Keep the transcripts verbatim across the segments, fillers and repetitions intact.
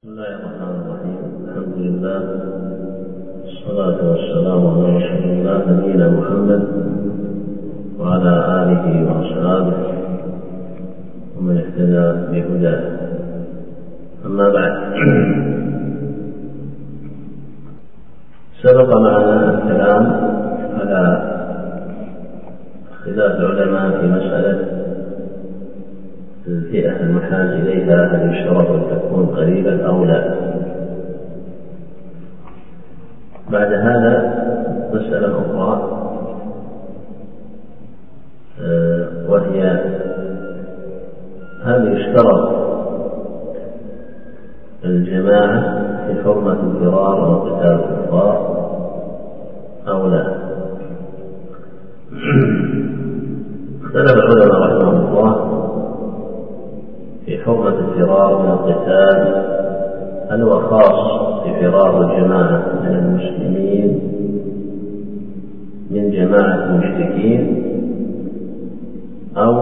بسم الله الرحمن الرحيم. الحمد لله والصلاة والسلام على رسول الله نبينا محمد وعلى آله وأصحابه ومن اهتدى بهداه. أما بعد، سبق معنا الكلام على خلاف العلماء في مسألة الفئة المحال إليها هل يشترط أن تكون قريبا أو لا. بعد هذا مسألة أخرى وهي هل يشترط الجماعة في حرمة الفرار وقتال الكفار أو لا. اختلف العلماء رحمهم الله في حرمة الفرار من القتال، هل هو خاص بفرار الجماعة من المسلمين من جماعة المشركين، أو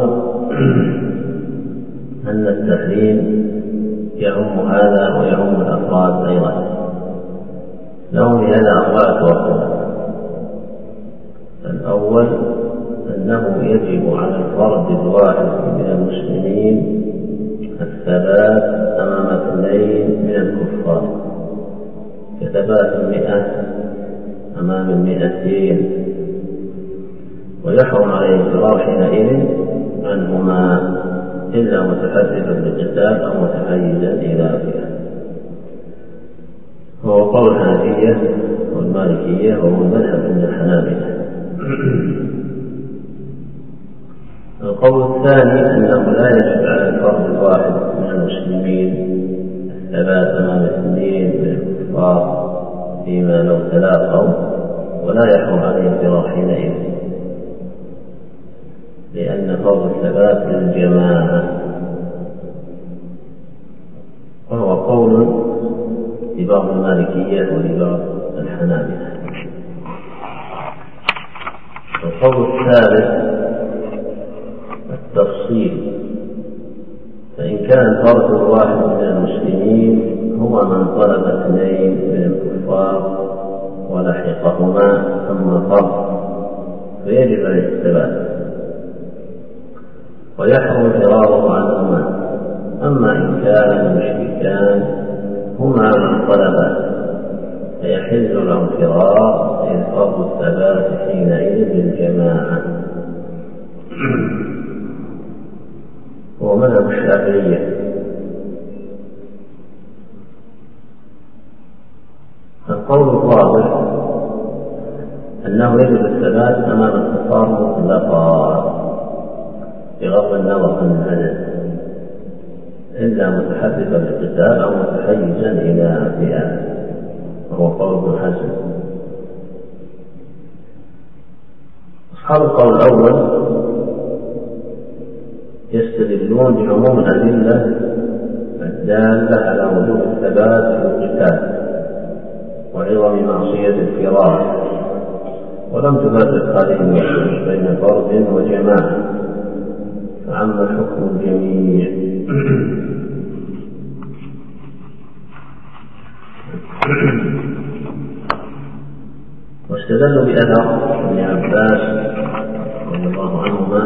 أن التحريم يعم هذا ويعم الأفراد أيضا. لهم هذا أربعة أقوال. الأول أنه يجب على الفرد الواحد من المسلمين الثبات أمام اثنين من الكفار كثبات المئة أمام المئتين، ويحرم عليه الفرار حينئذ عنهما إلا متحرفا بالقتال أو متحيزا إلى فئة. هو قول الحنفية والمالكية وهو المذهب من الحنابلة. القول الثاني أنه لا يجب على الفرد الواحد من المسلمين الثبات أمام اثنين من الكفار فيما لو تلاقوا، ولا يحرم عليه الفرار حينئذ، لأن فرض الثبات للجماعة. وهو قول لبعض المالكية ولبعض الحنابلة. القول الثالث التفصيل، فإن كان الفرد الواحد من المسلمين هو من طلب اثنين من الكفار ولحقهما ثم فرد فيجب عليه الثبات ويحرم فراره عنهما. أما إن كان المشركان هما من طلبا فيحل له الفرار، إذ فرض الثبات حينئذ للجماعة. هو مذهب الشافعية. القول الرابع أنه يجب الثبات أمام الكفار مطلقا بغض النظر عن العدد، إلا متحرفا بالقتال أو متحيزا إلى فئة، وهو قول ابن حزم. أصحاب القول الأول يستدلون بعموم الأدلة الدالة على وجوب الثبات في القتال وعظم معصية الفرار، ولم تفرق هذه النصوص بين فرد وجماعة، فعم حكم الجميع. واستدلوا بأثر ابن عباس رضي الله عنهما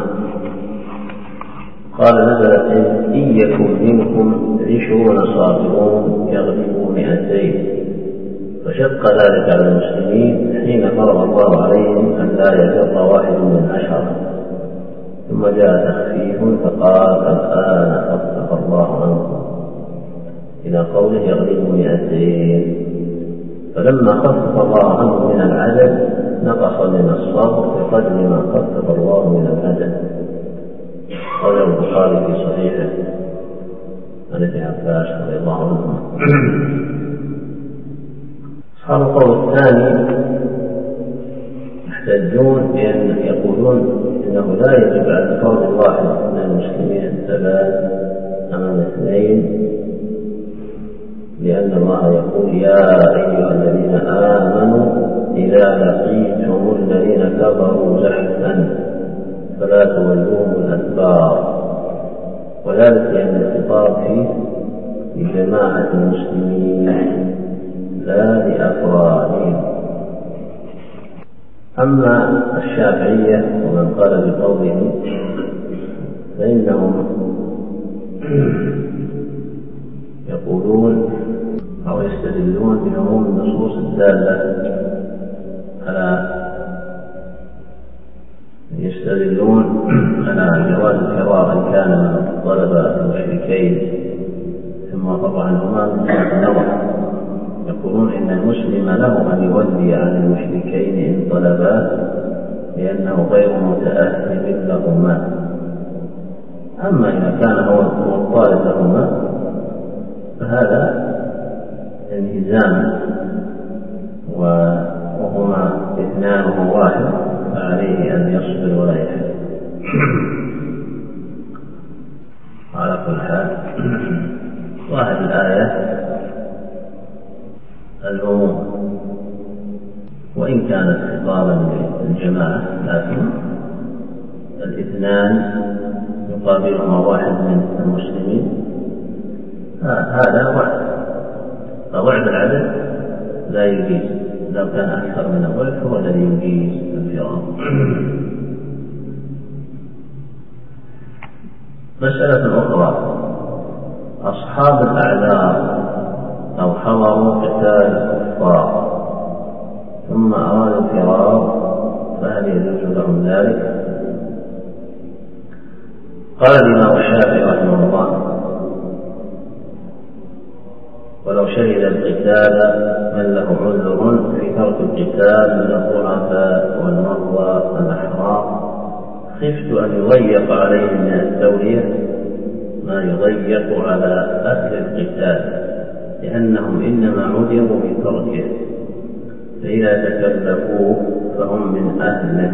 قال: نزلت إن يكن منكم عشرون صابرون يغلبوا مئتين، فشق ذلك على المسلمين حين فرض الله عليهم أن لا يفر واحد من عشرة، ثم جاء تخفيف فقال: الآن خفف الله عنكم، إلى قوله يغلبوا مئتين. فلما خفف الله عنه من العدد نقص من الصبر بقدر ما خفف الله من العدد. قال البخاري في صحيحه عن ابن عباس رضي الله عنهما. أصحاب القول الثاني يحتجون بأن يقولون إنه لا يجب على الفرد الواحد من المسلمين الثبات أمام اثنين، لأن الله يقول: يا أيها الذين آمنوا إذا لقيتم الذين كفروا زحفا فلا تولوهم الأدبار، وذلك لأن الخطاب فيه لجماعة المسلمين أما الشافعية ومن قال بقوله فإنهم يقولون أو يستدلون بعموم النصوص الدالة على يستدلون على جواز الفرار إن كان من طلب المشركين ثم فر عنهما من جهة النظر. يقولون إن المسلم له أن يولي عن المشركين إن طلبا لأنه غير متأهل لهما. أما إذا كان هو الطالب لهما فهذا انهزام وهما اثنان وهو واحد، فعليه أن يصبر ولا يحزن. على كل حال ظاهر الآية العموم، وإن كانت خطابا للجماعة لكن الاثنان يقابلهما واحد من المسلمين هذا وعد، فوعد العدد لا يجيز، لو كان أكثر من الضعف هو الذي يجيز الفرار. مسألة أخرى: أصحاب الأعذار أو حضروا قتال الكفار ثم أرادوا الفرار فهل يجوز لهم ذلك؟ قال الإمام الشافعي رحمه الله: ولو شهد القتال من له عذر في ترك القتال من الضعفاء والمرضى الأحرار خفت أن يضيق عليهم من التولية ما يضيق على أهل القتال، لأنهم إنما عذروا بتركه، فإذا تكلفوه فهم من أهله،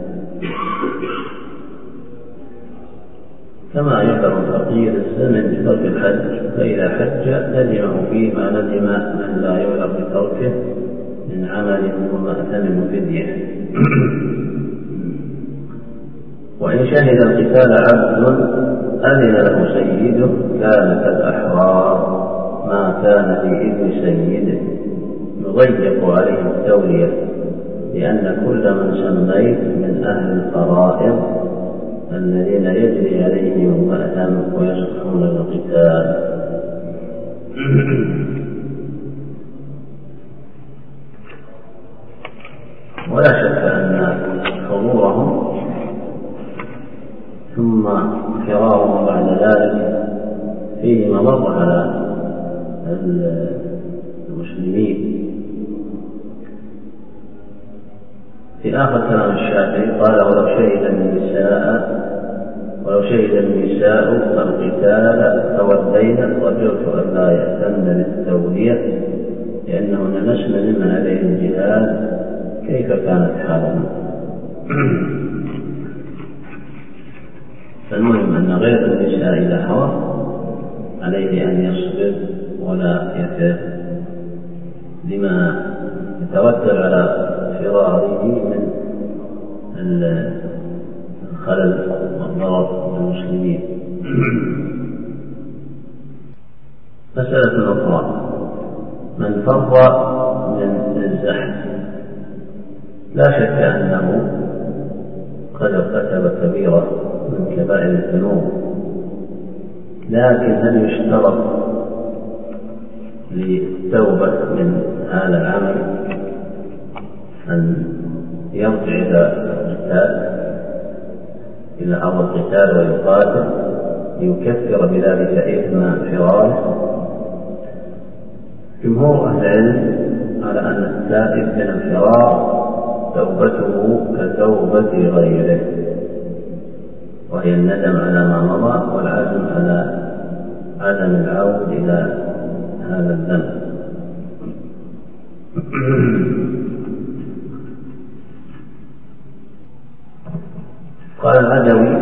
كما يفعل الفقير الزمن بترك الحج، فإذا حج لزمه فيه ما لزم من لا يعذر بتركه من عمل ومأثم وفدية. وإن شهد القتال عبد أذن له سيده كان كالأحرار ما كان في إذن سيده، يضيق عليه التولية، لأن كل من سميت من أهل الفرائض الذين يجري عليهم المأثم ويصلحون القتال. ولا شك أن حضورهم ثم فرارهم بعد ذلك فيه مضر على المسلمين. في آخر كلام الشافعي قال: ولو شهد النساء ولو شهد النساء القتال تولين رجوت أن لا يأتمن بالتولية لأنهن نسل ممن عليه الجهاد، كيف كانت حالهم؟ فالمهم أن غير النساء إذا حضر عليه أن يصبر ولا يفر لما يتوتر على فراره من الخلل والضرر للمسلمين. مسألة أخرى: من فر من الزحف لا شك أنه قد ارتكب كبيرة من كبائر الذنوب، لكن هل يشترط للتوبة من هذا العمل أن يرجع إلى القتال إلى أرض القتال ويقاتل ليكفر بذلك إثم فراره؟ جمهور أهل العلم على أن التائب من الفرار توبته كتوبة غيره، وهي الندم على ما مضى والعزم على عدم العود إلى هذا الذنب. قال العدوي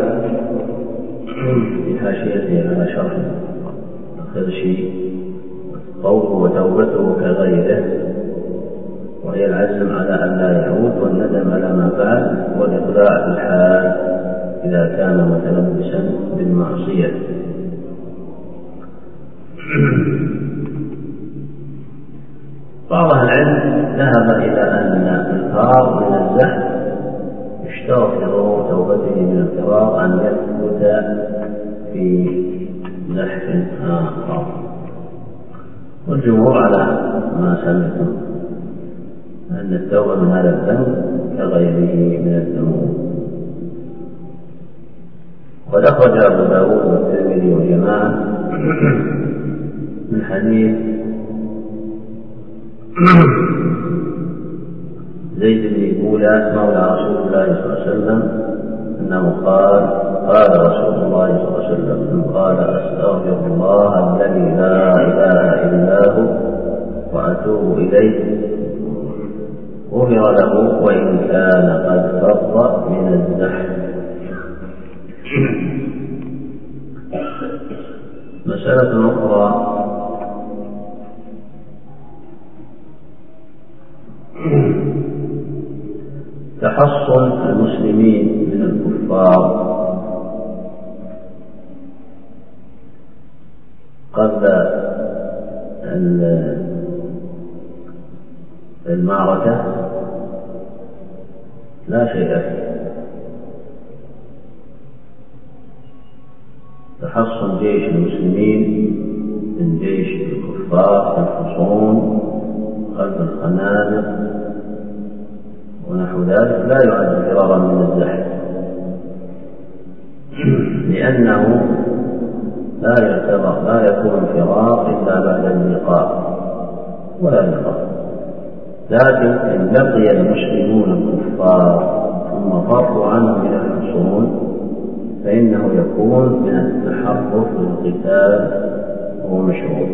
في حاشيته على شرح الخرشي: قوله وتوبته كغيره، وهي العزم على أن لا يعود والندم على ما فعل والإقلاع بالحال إذا كان متلبسا بالمعصية. بعض العلم ذهب إلى أن الفرار من الزحف يستغفر توبته من الفرار أن يثبت في زحف آخر. والجمهور على ما سمعتم أن التوبة من هذا الذنب كغيره من الذنوب. وقد أخرج أبو داود والترمذي وجماعة من حديث زيد بن بولى مولى رسول الله صلى الله عليه وسلم أنه قال قال رسول الله صلى الله عليه وسلم قال أستغفر الله الذي لا إله إلا هو وأتوب إليه غفر له وإن كان قد فرط من الزحف. مسألة أخرى تحصن المسلمين من الكفار قبل المعركة لا شيء فيه. تحصن جيش المسلمين من جيش الكفار الحصون خلف الخنادق ونحو ذلك لا يعد فرارا من الزحف، لأنه لا يعتبر لا يكون فرار إلا بعد اللقاء ولا لقاء. لكن إن لقي المسلمون الكفار ثم فروا عنهم إلى الحصون فإنه يكون من التحرف للقتال وهو مشروع.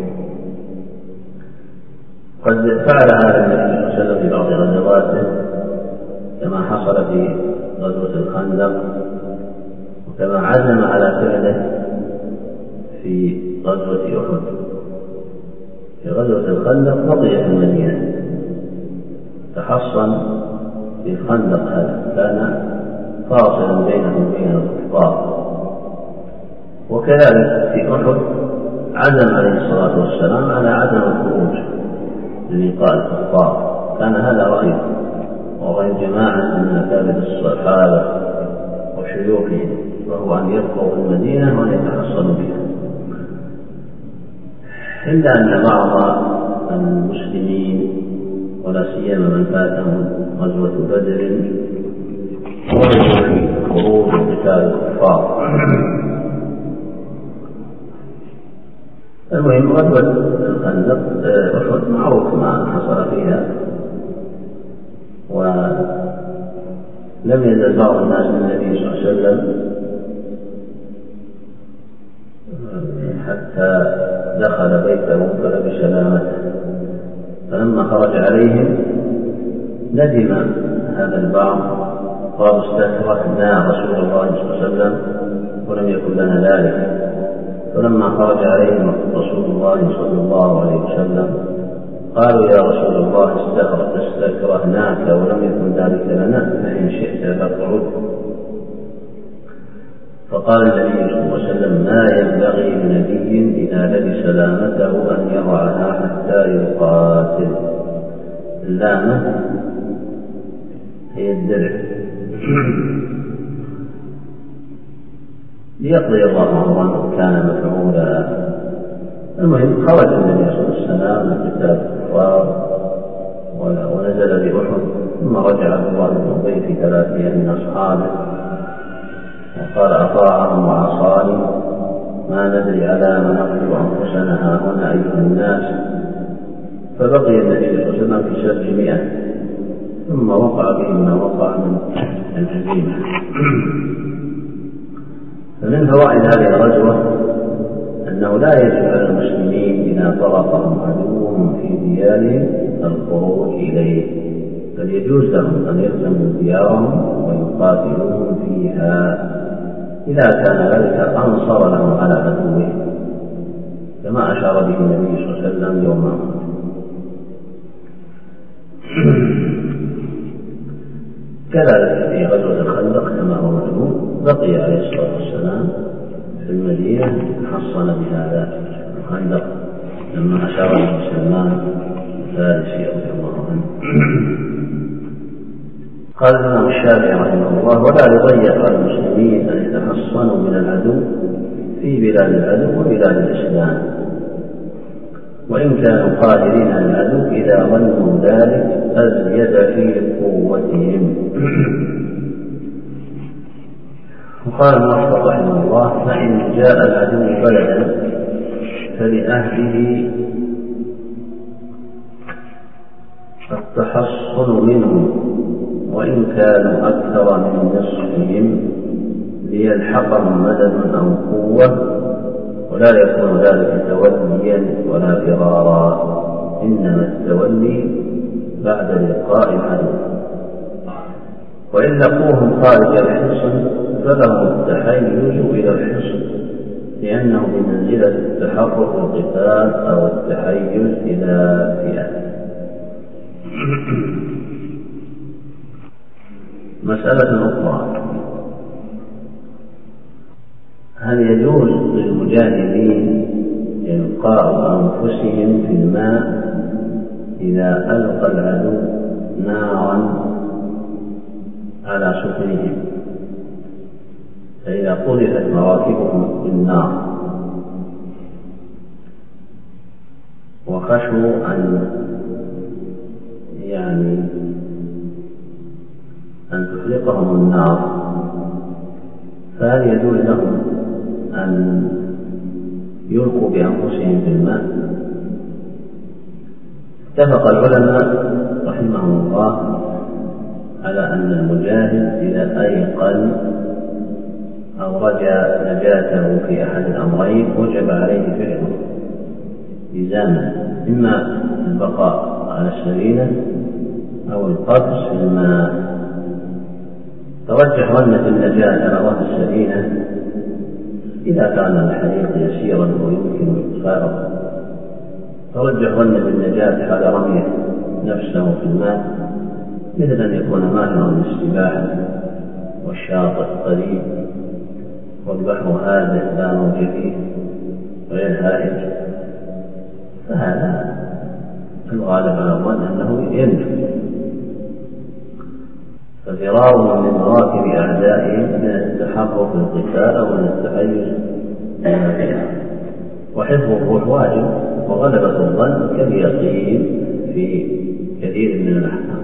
قد فعل هذا النبي صلى الله عليه وسلم في بعض غزواته كما حصل في غزوة الخندق، وكما عزم على فعله في غزوة أحد. في غزوة الخندق بقي في المدينة تحصن في الخندق، هذا كان فاصلا بينه وبين الكفار. وكذلك في أحد عزم عليه الصلاة والسلام على عدم الخروج للقاء الكفار، كان هذا رأيه ورأي جماعة من أكابر الصحابة وشيوخهم، وهو أن يبقوا في المدينة وأن يتحصنوا بها. إلا أن بعض المسلمين ولا سيما من فاتهم غزوة بدر ورجوا في خروج قتال الكفار. المهم غزوة الخندق أحد معروف ما حصل فيها، ولم يزل بعض الناس من النبي صلى الله عليه وسلم حتى دخل بيته فلبس سلامته، فلما خرج عليهم ندم هذا البعض قالوا استكرهنا رسول الله صلى الله عليه وسلم ولم يكن لنا ذلك. فلما خرج عليهم رسول الله صلى الله عليه وسلم قالوا يا رسول الله استكرهناك ولم يكن ذلك لنا فإن شئت فاقعد. فقال النبي صلى الله عليه وسلم ما ينبغي لنبي إذا لبس لامته أن يضعها حتى يقاتل. اللامة هي الدرع ليقضي الله أمرا كان مفعولا. المهم خرج النبي صلى الله عليه وسلم من قتال الكفار ونزل بأحد، ثم رجع عبد الله بن أبي في ثلاثين من أصحابه وقال أطاعهم وعصاني ما ندري على من نقتل أنفسنا هاهنا أيها الناس. فبقي النبي صلى الله عليه وسلم في سبعمائة، ثم وقع بهم ما وقع من الهزيمة. فمن فوائد هذه الغزوة أنه لا يجب على المسلمين إذا طرقهم عدوهم في ديارهم الخروج إليه، بل يجوز لهم أن يلزموا ديارهم ويقاتلون فيها إذا كان ذلك أنصر لهم على عدوهم، كما أشار به النبي صلى الله عليه وسلم يوم أحد. كذلك في غزوة الخندق كما هو معلوم بقي عليه الصلاة والسلام في المدينة حصن بهذا الخندق لما أشار به سلمان الفارسي رضي الله عنه. قال الإمام الشافعي رحمه الله: ولا يضيق على المسلمين أن يتحصنوا من العدو في بلاد العدو وبلاد الإسلام، وإن كانوا قادرين على العدو إذا ظنوا ذلك أزيد في قوتهم. وقال الموفق رحمه الله: فإن جاء العدو بلدا فلأهله التحصن منهم، وإن كانوا أكثر من نصفهم ليلحقهم مدد أو قوة، ولا يكون ذلك توليا ولا فرارا، إنما التولي بعد لقاء العدو. وإن لقوهم خارج الحصن فلهم التحيز إلى الحصن، لأنه بمنزلة التحرك القتال أو التحيز إلى فئة. مسألة أخرى: هل يجوز للمجاهدين إلقاء أنفسهم في الماء إذا ألقى العدو نارا على سفنهم، فإذا قذفت مراكبهم بالنار وخشوا أن يعني أن تحرقهم النار، فهل يجوز لهم أن يلقوا بأنفسهم في الماء؟ اتفق العلماء رحمهم الله على أن المجاهد إذا أيقن أو رجا نجاته في أحد الأمرين وجب عليه فعله لزاما، إما البقاء على السفينة أو القفز في الماء. ترجح ظنة النجاة على ظهر السفينة إذا كان الحريق يسيرا ويمكن إطفاءه، ترجح ظنة النجاة حال رميه نفسه في الماء، مثل أن يكون ماهرا للسباحة والشاطئ قريب والبحر هادئ لا موج فيه غير هائج، فهذا الغالب على الظن أنه ينجو. ففرارهم من مراكب أعدائهم من التحرك في القتال أو من التحيز إلى فئة، وحفظ الروح واجب، وغلبة الظن كاليقين في كثير من الأحكام.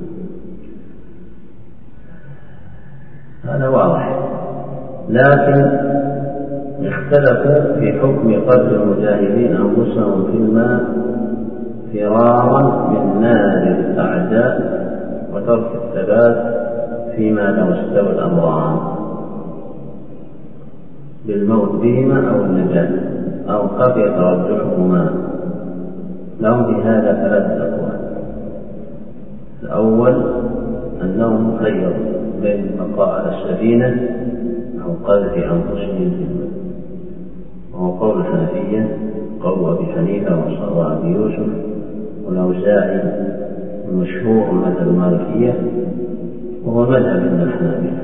هذا واضح، لكن اختلفوا في حكم قتل المجاهدين أنفسهم في الماء فرارا من نار الأعداء وترك الثبات فيما لو استوى الأمران بالموت بهما أو النجاة أو خفي ترجحهما. لهم في هذا ثلاثة أقوال: الأول أنهم مخيرون بين البقاء على السفينة أو قذف أنفسهم في الماء، وهو قول الحنفية، قول أبي حنيفة وأبي يوسف والأوزاعي المشهور مذهب المالكية، وهو مذهب من الحنابلة.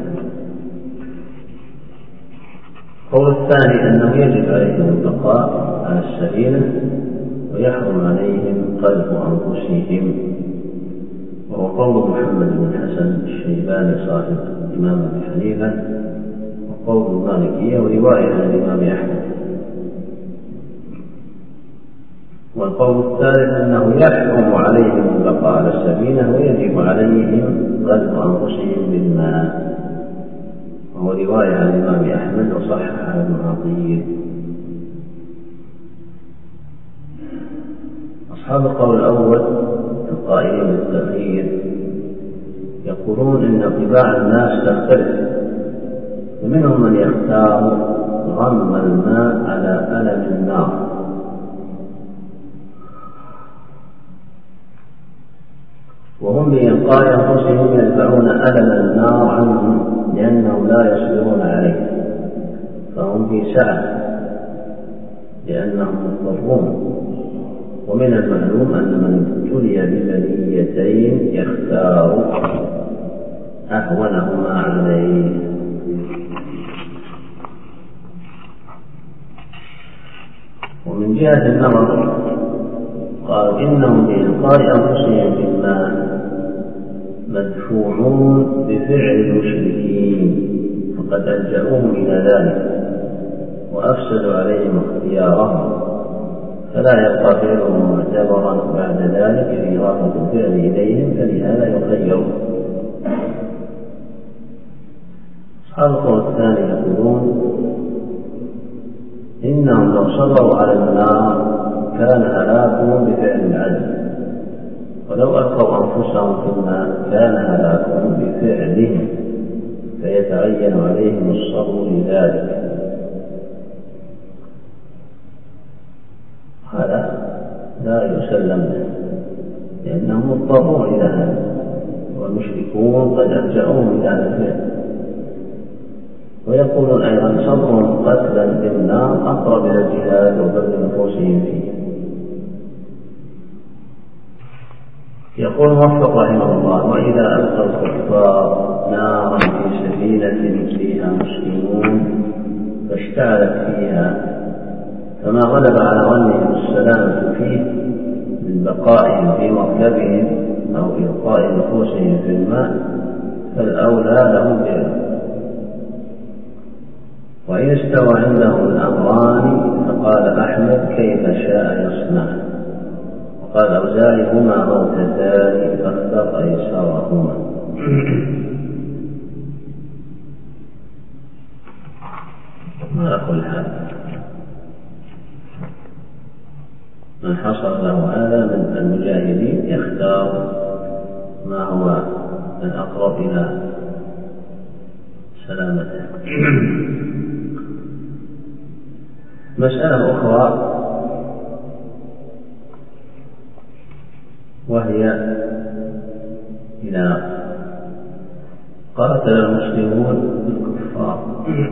القول الثاني أنه يجب عليهم البقاء على السفينة ويحرم عليهم قذف أنفسهم، وهو قول محمد بن حسن الشيباني صاحب الإمام أبي حنيفة، وقول المالكية ورواية عن الإمام أحمد. والقول الثالث أنه يحرم عليهم البقاء على السفينة ويجب عليهم قذف أنفسهم بالماء، وهو رواية عن الإمام أحمد وصححه ابن عطية. أصحاب القول الأول القائلين بالتأخير يقولون إن طباع الناس تختلف، ومنهم من يختار غم الماء على ألم النار، وهم بإلقاء أنفسهم يدفعون ألم النار عنهم لأنهم لا يصبرون عليه، فهم في سعة لأنهم مضطرون. ومن المعلوم أن من ابتلي ببليتين يختار أهونهما عليه. ومن جهة النظر قالوا إنهم بإلقاء أنفسهم في الماء مدفوعون بفعل المشركين فقد ألجأوهم إلى ذلك وأفسدوا عليهم اختيارهم، فلا يبقى فعلهم معتبرا بعد ذلك في إضافة الفعل إليهم، فلهذا يخيرون. أصحاب القول الثاني يقولون إنهم لو صبروا على النار كان هلاكهم بفعل العدل، ولو ألقوا أنفسهم في النار كان هلاكهم بفعلهم، فيتعين عليهم الصبر لذلك. هذا لا يسلم به لأنهم مضطرون إلى هذا، والمشركون قد ألجأوهم إلى هذا الفعل. ويقولون أيضا صبرهم قتلا بالنار أقرب إلى الجهاد وبذل نفوسهم فيه. يقول موفق رحمه الله: وإذا ألقى الكفار نارا في سفينة فيها مسلمون فاشتعلت فيها، فما غلب على ظنهم السلامة فيه من بقائهم في مركبهم أو إلقاء نفوسهم في الماء فالأولى لهم بذلك. وإن استوى عندهم الأمران فقال أحمد كيف شاء يصنع، وقال أوزاعي هما موتتان فاختر أيسرهما. على كل حال من حصل له هذا من المجاهدين يختار ما هو الأقرب إلى سلامته. مسألة أخرى وهي إذا قاتل المسلمون الكفار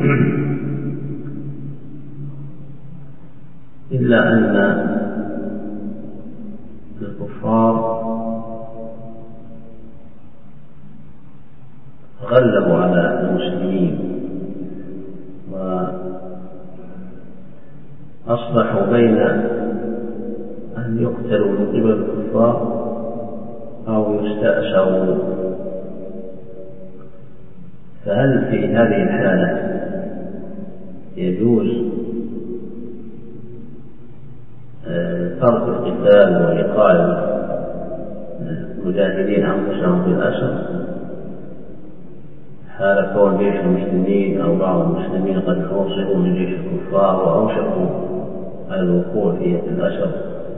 إلا أن الكفار غلبوا على المسلمين وأصبحوا بين أن يقتلوا من قبل الكفار أو يستأسروا، فهل في هذه الحالة يجوز ترك القتال وإيقاع المجاهدين أنفسهم في الأسر حال كون جيش المسلمين أو بعض المسلمين قد حوصلوا من جيش الكفار وأوشكوا على الوقوع في الأسر،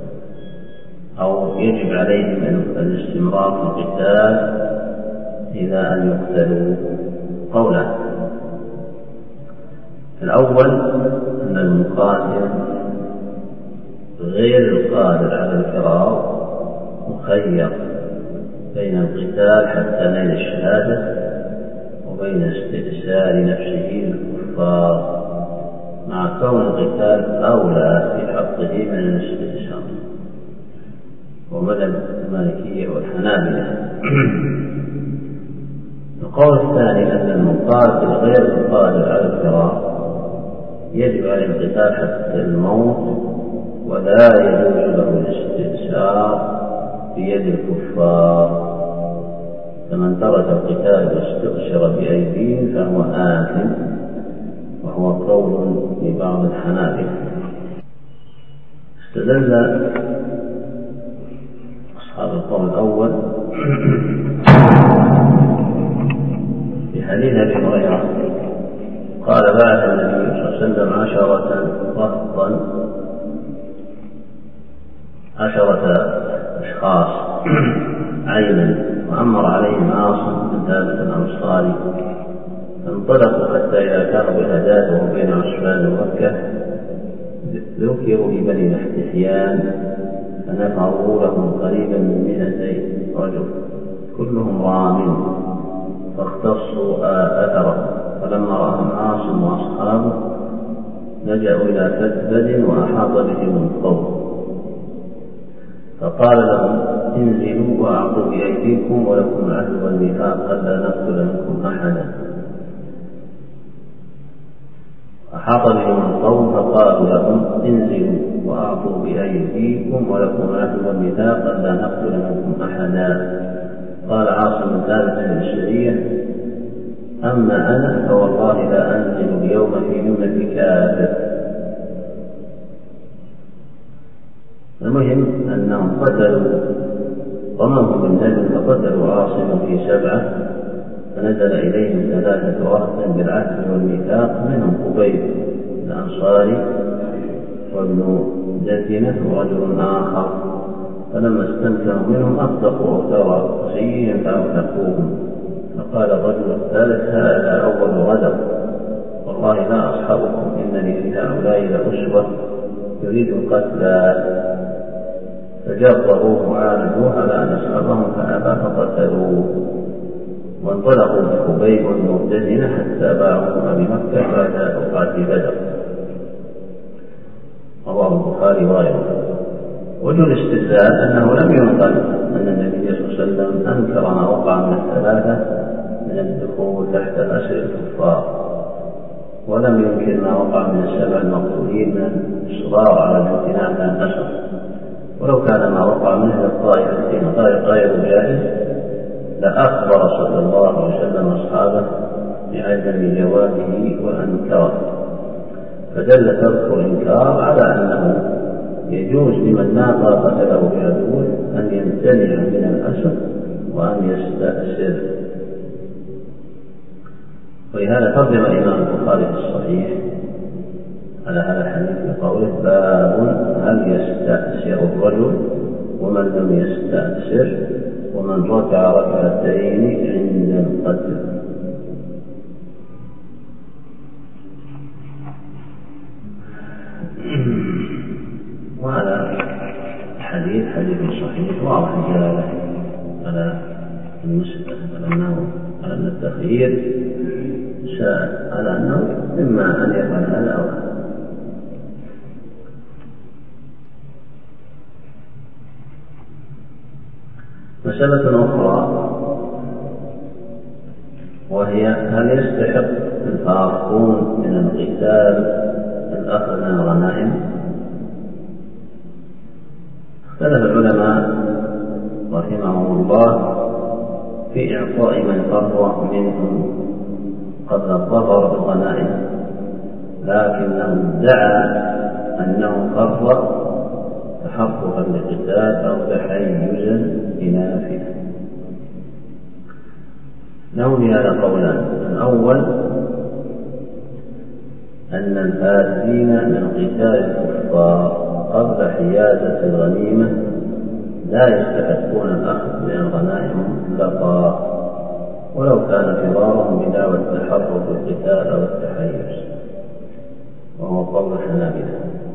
أو يجب عليهم الاستمرار في القتال إلى أن يقتلوا؟ قولا: الأول أن المقاتل غير القادر على الفرار مخير بين القتال حتى نيل الشهادة وبين استئسال نفسه للكفار، مع كون القتال أولى في حقه من الاستئسال، ومذهب المالكية والحنابلة. القول الثاني أن المقاتل غير القادر على الفرار يجب عليه القتال حتى الموت، ولا يجوز له الاستئسار بيد الكفار، فمن ترك القتال واستؤسر بأيديهم فهو آثم، وهو قول لبعض الحنابلة. استدل أصحاب القول الأول بحديث أبي هريرة قال: بعث النبي صلى الله عليه وسلم عشرة رهطا عشرة أشخاص عينا، وأمر عليهم عاصم بن ثابت الأنصاري، فانطلقوا حتى إذا كانوا بهداد وهم بين عسفان ومكة ذكروا لبني محتحيان فنفروا لهم قريبا من مئتي رجل كلهم رام، فاختصوا أثرهم، فلما رأهم عاصم وأصحابه لجأوا إلى كذبة وأحاط بهم القوم، فقال لهم: انزلوا وأعطوا بأيديكم ولكم العهد والميثاق ألا نقتل منكم أحدا. أحاط بهم القوم فقالوا لهم: انزلوا وأعطوا بأيديكم ولكم العهد والميثاق ألا نقتل منكم أحدا. وقال عاصم ثابت الأشعرية: أما أنا فوالله لا أنزل اليوم في جملة كافر. المهم أنهم قتلوا ضمنهم النبي فقتلوا عاصم في سبعة، فنزل إليهم ثلاثة رهط بالعهد والميثاق، منهم قبيب الأنصاري وابن دثنة ورجل آخر، فلما استمكنوا منهم أطلقوا أوتار قصيهم فأوثقوهم. فقال الرجل الثالث: هذا أول غدر، والله لا أصحابكم، إنني في هؤلاء لأسوة يريد القتل. فجربوه وعالجوه على أن أصحابهم فأبى فقتلوه، وانطلقوا بخبيب المبتدئين حتى باعوهما بمكة بعد أوقات بدر. رواه البخاري وغيره. وجه الاستدلال أنه لم ينقل أن النبي صلى الله عليه وسلم أنكر ما وقع من الثلاثة من الدخول تحت أسر الكفار، ولم ينكر ما وقع من السبع المقتولين من الإصرار على الامتناع من الأسر. ولو كان ما وقع منه الطائفتين غير جائز لأخبر صلى الله عليه وسلم أصحابه بعدم جوازه وأنكره، فدل ترك الإنكار على أنه يجوز لمن لا طاقة له بعدوه أن يمتنع من الأسر وأن يستأسر. ولهذا ترجم الإمام البخاري في الصحيح على هذا الحديث بقوله: باب هل يستأسر الرجل ومن لم يستأسر ومن ركع ركعتين عند القتل. وهذا الحديث حديث صحيح واضح الدلالة على المسألة، على أنه على أن التخيير على أنه إما أن يفعل هذا أو هذا. مسألة أخرى وهي: هل يستحق الفارقون من القتال الأخذ من الغنائم؟ اختلف العلماء رحمهم الله في إعطاء من فر منهم قبل الظفر بالغنائم، لكنه ادعى أنه فر تحققا للقتال أو تحيزا لنافذة. له بهذا قولان: الأول أن الفارسين من قتال الكفار قبل حيازة الغنيمة لا يستحقون الأخذ من الغنائم مطلقا، ولو كان فرارهم بدعوى التحرك بالقتال أو التحيز، وهو قول الحنابلة.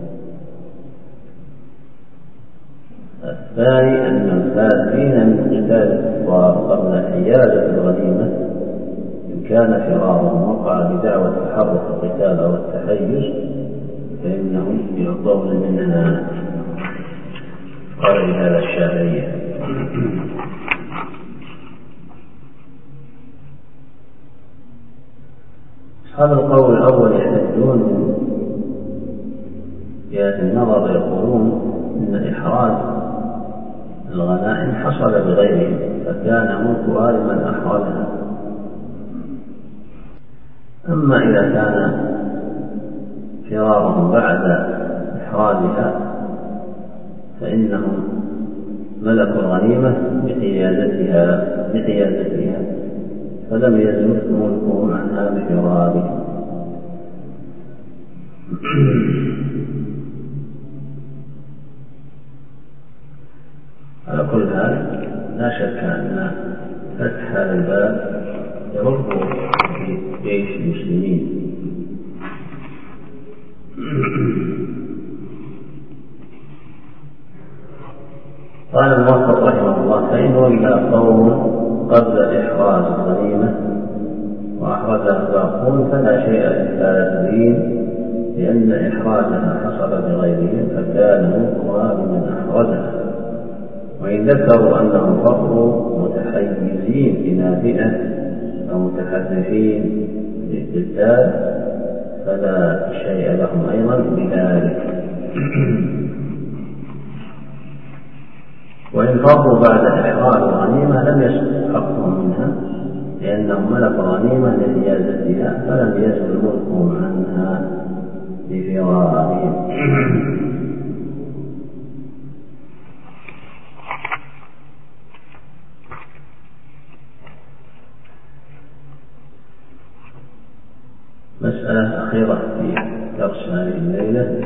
الثاني أن الفارسين من قتال الكفار قبل حيازة الغنيمة إن كان فرارهم وقع بدعوى التحرك بالقتال أو التحيز فإنهم يعطون منها. قال بهذا الشافعية. أصحاب القول الأول يحتجون جهة النظر، يقولون إن إحراز الغنائم حصل بغيرهم فكان ملكها لمن أحرزها. أما إذا كان فرارهم بعد إحرازها فإنهم ملكوا الغنيمة بحيازتها بحيازتها فلم يزل ملكهم عنها بفرارهم. على كل حال لا شك أن فتح هذا الباب يرد في جيش المسلمين. قال الموفق رحمه الله: فإن وجد قوم قبل إحراز الغنيمة وأحرزها الباقون فلا شيء للفارسين، لأن إحرازها حصل بغيرهم فكان ملكها لمن أحرزها. وإن ذكروا أنهم فروا متحيزين إلى فئة أو متحرفين للقتال فلا شيء لهم أيضا بذلك. وإن فروا بعد إحرار الغنيمة لم يسقط حقهم منها، لأنهم ملكوا الغنيمة لحيازتها فلم يزل ملكهم عنها بفرارهم. مسألة أخيرة في درس هذه الليلة: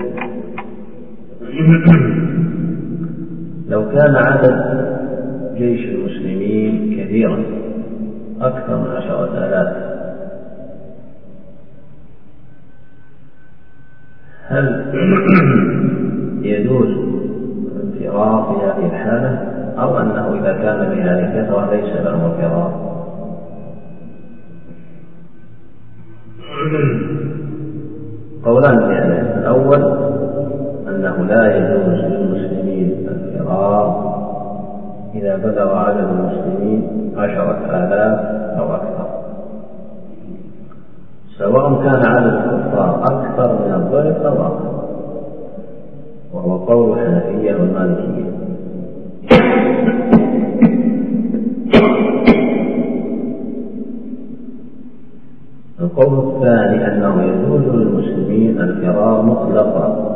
لو كان عدد جيش المسلمين كثيرا أكثر من عشرة آلاف، هل يجوز الفرار في هذه الحالة، أو أنه إذا كان بهذه الكثرة ليس له فرار؟ قولان في هذا: الأول أنه لا يجوز للمسلمين الفرار إذا بلغ عدد المسلمين عشرة آلاف أو أكثر، سواء كان عدد الكفار أكثر من الضعف أو أقل، وهو قول الحنفية والمالكية. القول الثاني أنه يجوز للمسلمين الفرار مطلقا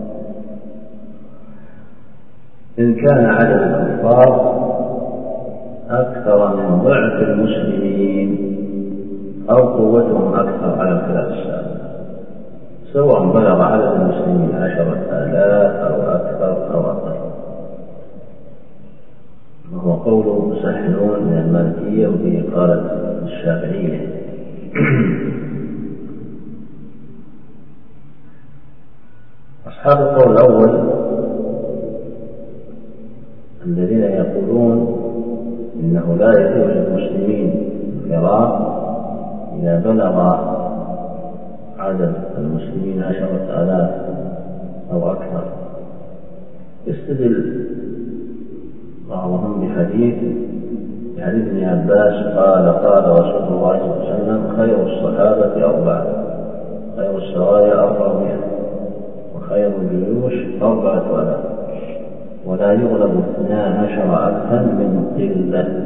إن كان عدد الكفار أكثر من ضعف المسلمين أو قوتهم أكثر على الخلاف السابق، سواء بلغ عدد المسلمين عشرة آلاف أو أكثر أو أقل، وهو قول سحنون من المالكية وفيه قالت الشافعية. أصحاب القول الأول الذين يقولون إنه لا يجوز للمسلمين الفرار إذا بلغ عدد المسلمين عشرة آلاف أو أكثر، يستدل بعضهم بحديث عن ابن عباس قال: قال رسول الله صلى الله عليه وسلم: خير الصحابة أربعة، خير السرايا أربعمائة، وخير الجيوش أربعة آلاف، ولا يغلب اثنا عشر ألفا من قلة.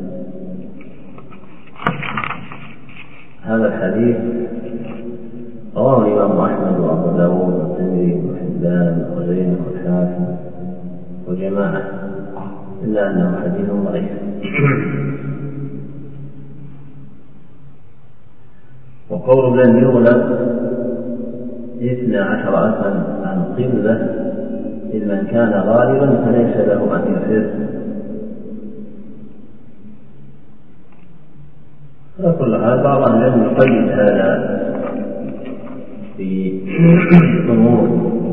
هذا الحديث رواه الإمام أحمد وأبو داود والترمذي وابن حبان وزين والحاكم وجماعة، إلا أنه حديث ضعيف. وقول لن يغلب اثنا عشر ألفا عن قلة، إذ من كان غالبا فليس له أن يفر. على كل حال بعض العلم يقيد هذا في أمور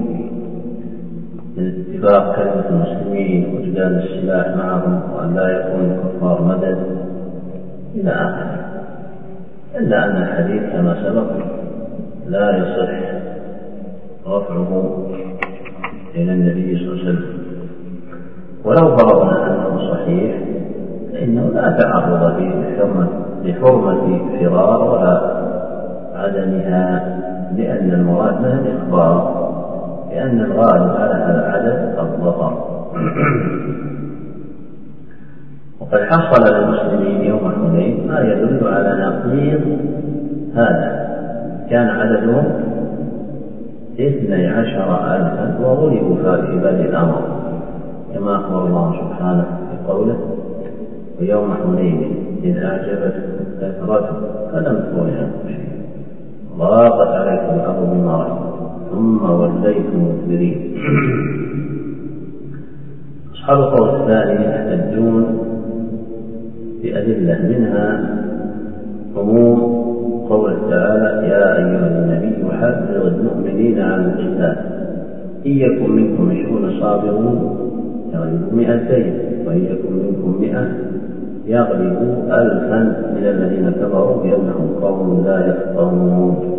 من اتفاق كلمة المسلمين وجدال السلاح معهم وأن لا يكون الكفار مدد إلى آخره، إلا أن الحديث كما سبق لا يصح رفعه إلى النبي صلى الله عليه وسلم. ولو فرضنا أنه صحيح فإنه لا تعرض فيه لحرمة فرار ولا عدمها، لأن المراد منها الإخبار، لأن الغالب على هذا العدد الظفر. وقد حصل للمسلمين يوم حنين ما يدل على نقيض هذا، كان عددهم اثني عشر ألفا وغلبوا في بدء الأمر، كما أخبر الله سبحانه في قوله: ويوم حنين إذ أعجبتكم كثرتكم فلم تغن عنكم شيئا ضاقت عليكم الأرض بما رحبت ثم وليتم مدبرين. أصحاب القول الثاني يحتجون بأدلة، منها عموم قوله تعالى: يا أيها النبي حرض المؤمنين على القتال إن يكن منكم عشرون صابرون يغلبوا مئتين وإن يكن منكم مئة يغلبوا ألفا من الذين كفروا بأنهم قوم لا يفقهون.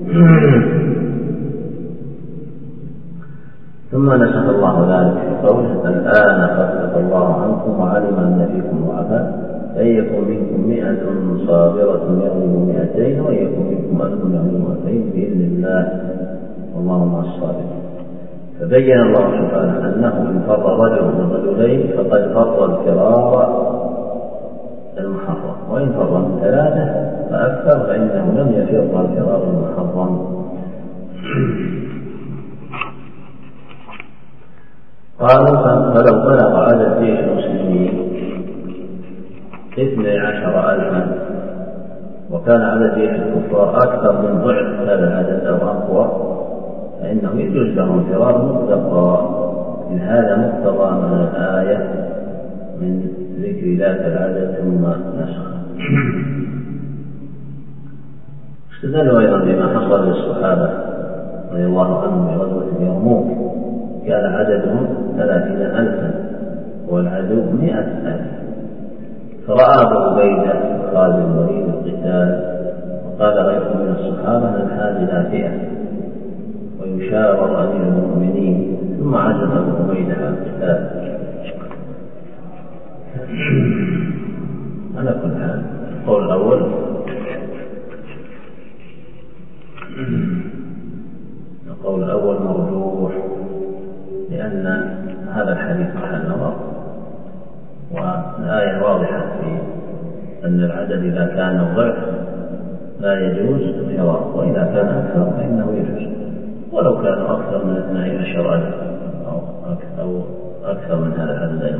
ثم نسخ الله ذلك في قوله: الآن خفف الله عنكم وعلم أن فيكم ضعفاء فإن يكن منكم مئة صابرة يغلبوا مئتين وإن يكن منكم ألف يغلبوا ألفين بإذن الله والله مع الصابرين. فبين الله سبحانه أنه إن فر رجل من رجلين فقد فر الفرار المحرم، وإن فر من ثلاثة فأكثر فإنه لم يفر الفرار المحرم. قالوا فلو بلغ عدد جيش المسلمين اثني عشر ألفا وكان عدد جيش الكفار أكثر من ضعف هذا العدد أو أقوى فإنه يجوز لهم الفرار مطلقا. من هذا مقتضى من الآية من ذكر ذاك العدد ثم نسخ. استدلوا أيضا بما حصل للصحابة رضي الله عنهم في غزوة اليرموك، كان عددهم ثلاثين ألفا والعدو مئة ألف، فرأى أبو عبيدة خالد بن الوليد القتال وقال غيره من الصحابة ننحاز إلى فئة ويشاور أمير المؤمنين، ثم عزم أبو عبيدة على القتال. على كل حال القول الأول القول الأول مرجوح، لأن هذا الحديث محل نظر، والآية واضحة في أن العدد إذا كان الضعف لا يجوز الفرار، وإذا كان أكثر فإنه يجوز، ولو كانوا أكثر من اثني عشر ألف أو أكثر من هذا العدد أيضا.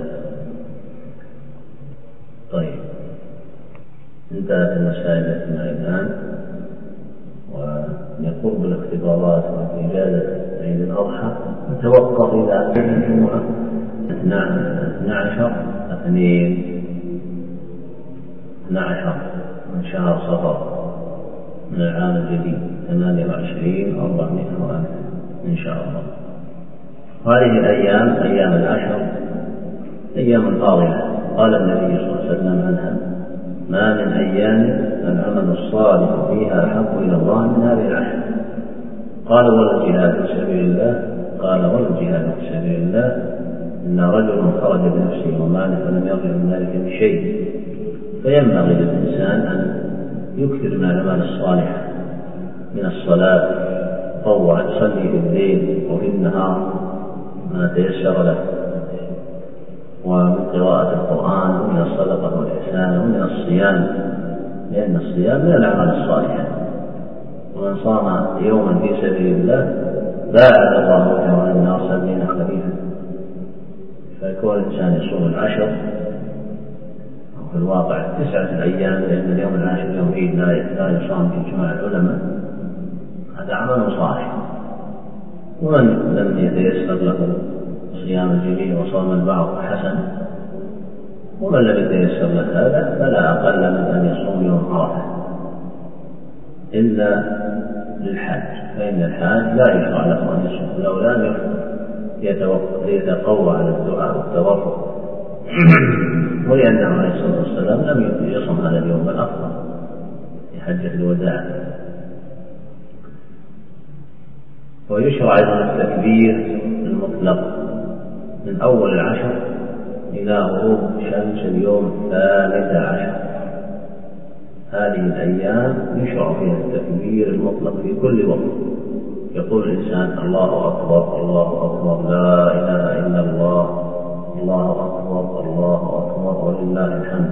طيب، انتهت المسائل التي معي الآن، ويقرب الاختبارات وإجازة عيد الأضحى نتوقف إلى الجمعة اثني عشر اثنين اثني عشر من شهر صفر من العام الجديد ثمانية وعشرين أربعمائة وألف إن شاء الله. هذه الأيام أيام العشر أيام فاضلة، قال النبي صلى الله عليه وسلم عنها ما من أيام العمل الصالح فيها أحب إلى الله من هذه العشر. قال ولا الجهاد في سبيل الله؟ قال ولا الجهاد في سبيل الله إن رجل خرج بنفسه وماله فلم يرجع من ذلك بشيء. فينبغي للإنسان أن يكثر من الأعمال الصالحة من الصلاة تطوع، يصلي في الليل وفي النهار ما تيسر له، ومن قراءة القرآن ومن الصدقة والإحسان ومن الصيام، لأن الصيام من الأعمال الصالحة. ومن صام يوما في سبيل الله باعد الله وجهه عن النار سبعين خريفا. فيكون الإنسان يصوم العشر وفي الواقع تسعة أيام، لأن اليوم العاشر يوم عيد لا يصام في جماع العلماء، هذا عمل صالح. ومن لم يتيسر له صيام الجميع وصوم البعض حسن، ومن لم يتيسر له هذا فلا أقل من أن يصوم يوم عرفة إلا للحاج، فإن الحاج لا يشرع له أن يصوم لو لم يتقوى على الدعاء والتضرع، ولأنه عليه الصلاة والسلام لم يصم هذا اليوم بل أفضل في حجة الوداع. ويشرع أيضا التكبير المطلق من أول العشر إلى غروب شمس اليوم الثالث عشر. هذه الأيام يشرع فيها التكبير المطلق في كل وقت، يقول الإنسان الله أكبر الله أكبر لا إله إلا الله الله أكبر الله أكبر ولله الحمد.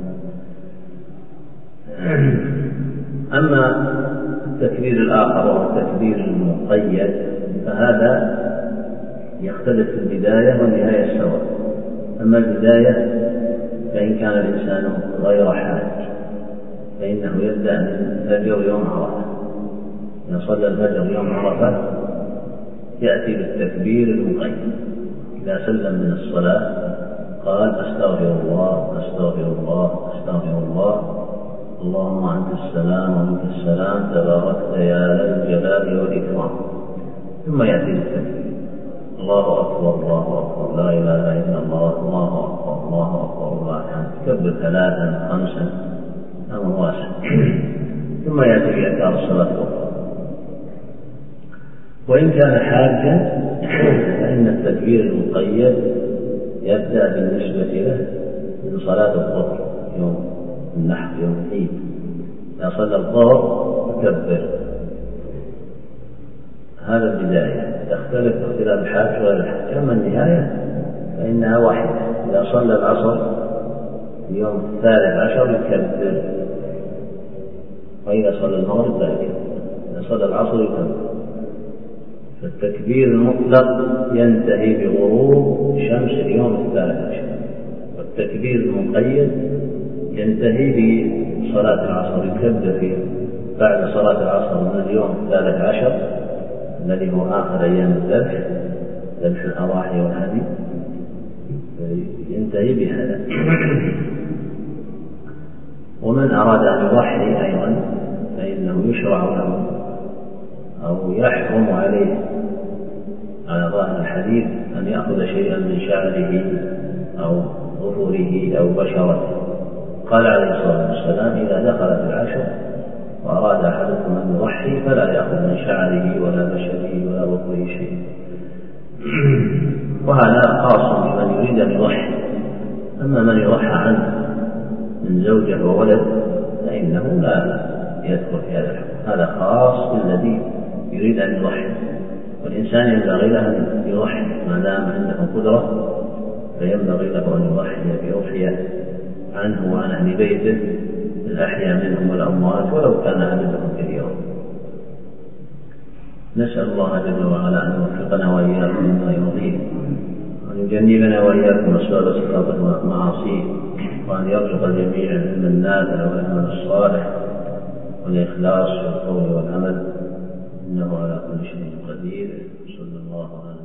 أما التكبير الآخر وهو التكبير المقيد فهذا يختلف في البداية والنهاية سواء. أما البداية فإن كان الإنسان غير حاج فإنه يبدأ من فجر يوم عرفة، إذا صلى الفجر يوم عرفة يأتي بالتكبير المقيد. إذا سلم من الصلاة قال أستغفر الله أستغفر الله أستغفر الله اللهم أنت السلام ومنك السلام تباركت يا ذا الجلال والإكرام. ثم يأتي بالتكبير الله أكبر الله أكبر لا إله إلا الله الله أكبر الله أكبر الله الحمد، تكبر ثلاثا خمسا أمر واسع. ثم يأتي بأذكار الصلاة الأخرى. وإن كان حاجا فإن التكبير المقيد يبدأ بالنسبة له من صلاة الظهر يوم النحر يوم العيد. إذا صلى الظهر يكبر هذا البداية، تختلف باختلاف الحاج وغير الحاج. أما النهاية فإنها واحدة. إذا صلى العصر في يوم الثالث عشر يكبر، وإذا صلى المغرب لا يكبر. إذا صلى العصر يكبر. فالتكبير المطلق ينتهي بغروب شمس اليوم الثالث عشر، والتكبير المقيد ينتهي بصلاة العصر، يكبر فيه بعد صلاة العصر من اليوم الثالث عشر الذي هو آخر أيام الذبح، ذبح الأضاحي والهدي، ينتهي بهذا. ومن أراد أن يضحي أيضا فإنه يشرع له أو يحرم عليه على ظاهر الحديث أن يأخذ شيئا من شعره أو ظفره أو بشرته. قال عليه الصلاة والسلام: إذا دخلت العشر وأراد أحدكم أن يضحي فلا يأخذ من شعره ولا بشره ولا ظفره شيء. وهذا خاص بمن يريد أن يضحي. أما من يضحى عنه من زوجة وولد فإنه لا يدخل في هذا الحكم. هذا خاص بالذي يريد أن يضحي، والإنسان ينبغي له أن يضحي ما دام عنده قدرة، فينبغي له أن يضحي بأضحية عنه وعن أهل بيته الأحياء منهم والأموات ولو كان عددهم كثيرا. نسأل الله جل وعلا أن يوفقنا وإياكم مما يرضيه، وأن يجنبنا وإياكم أسباب السخط والمعاصي، وأن يرزق الجميع علما نافعا والعمل الصالح والإخلاص في القول والعمل، إنه على كل شيء قدير. صلى الله عليه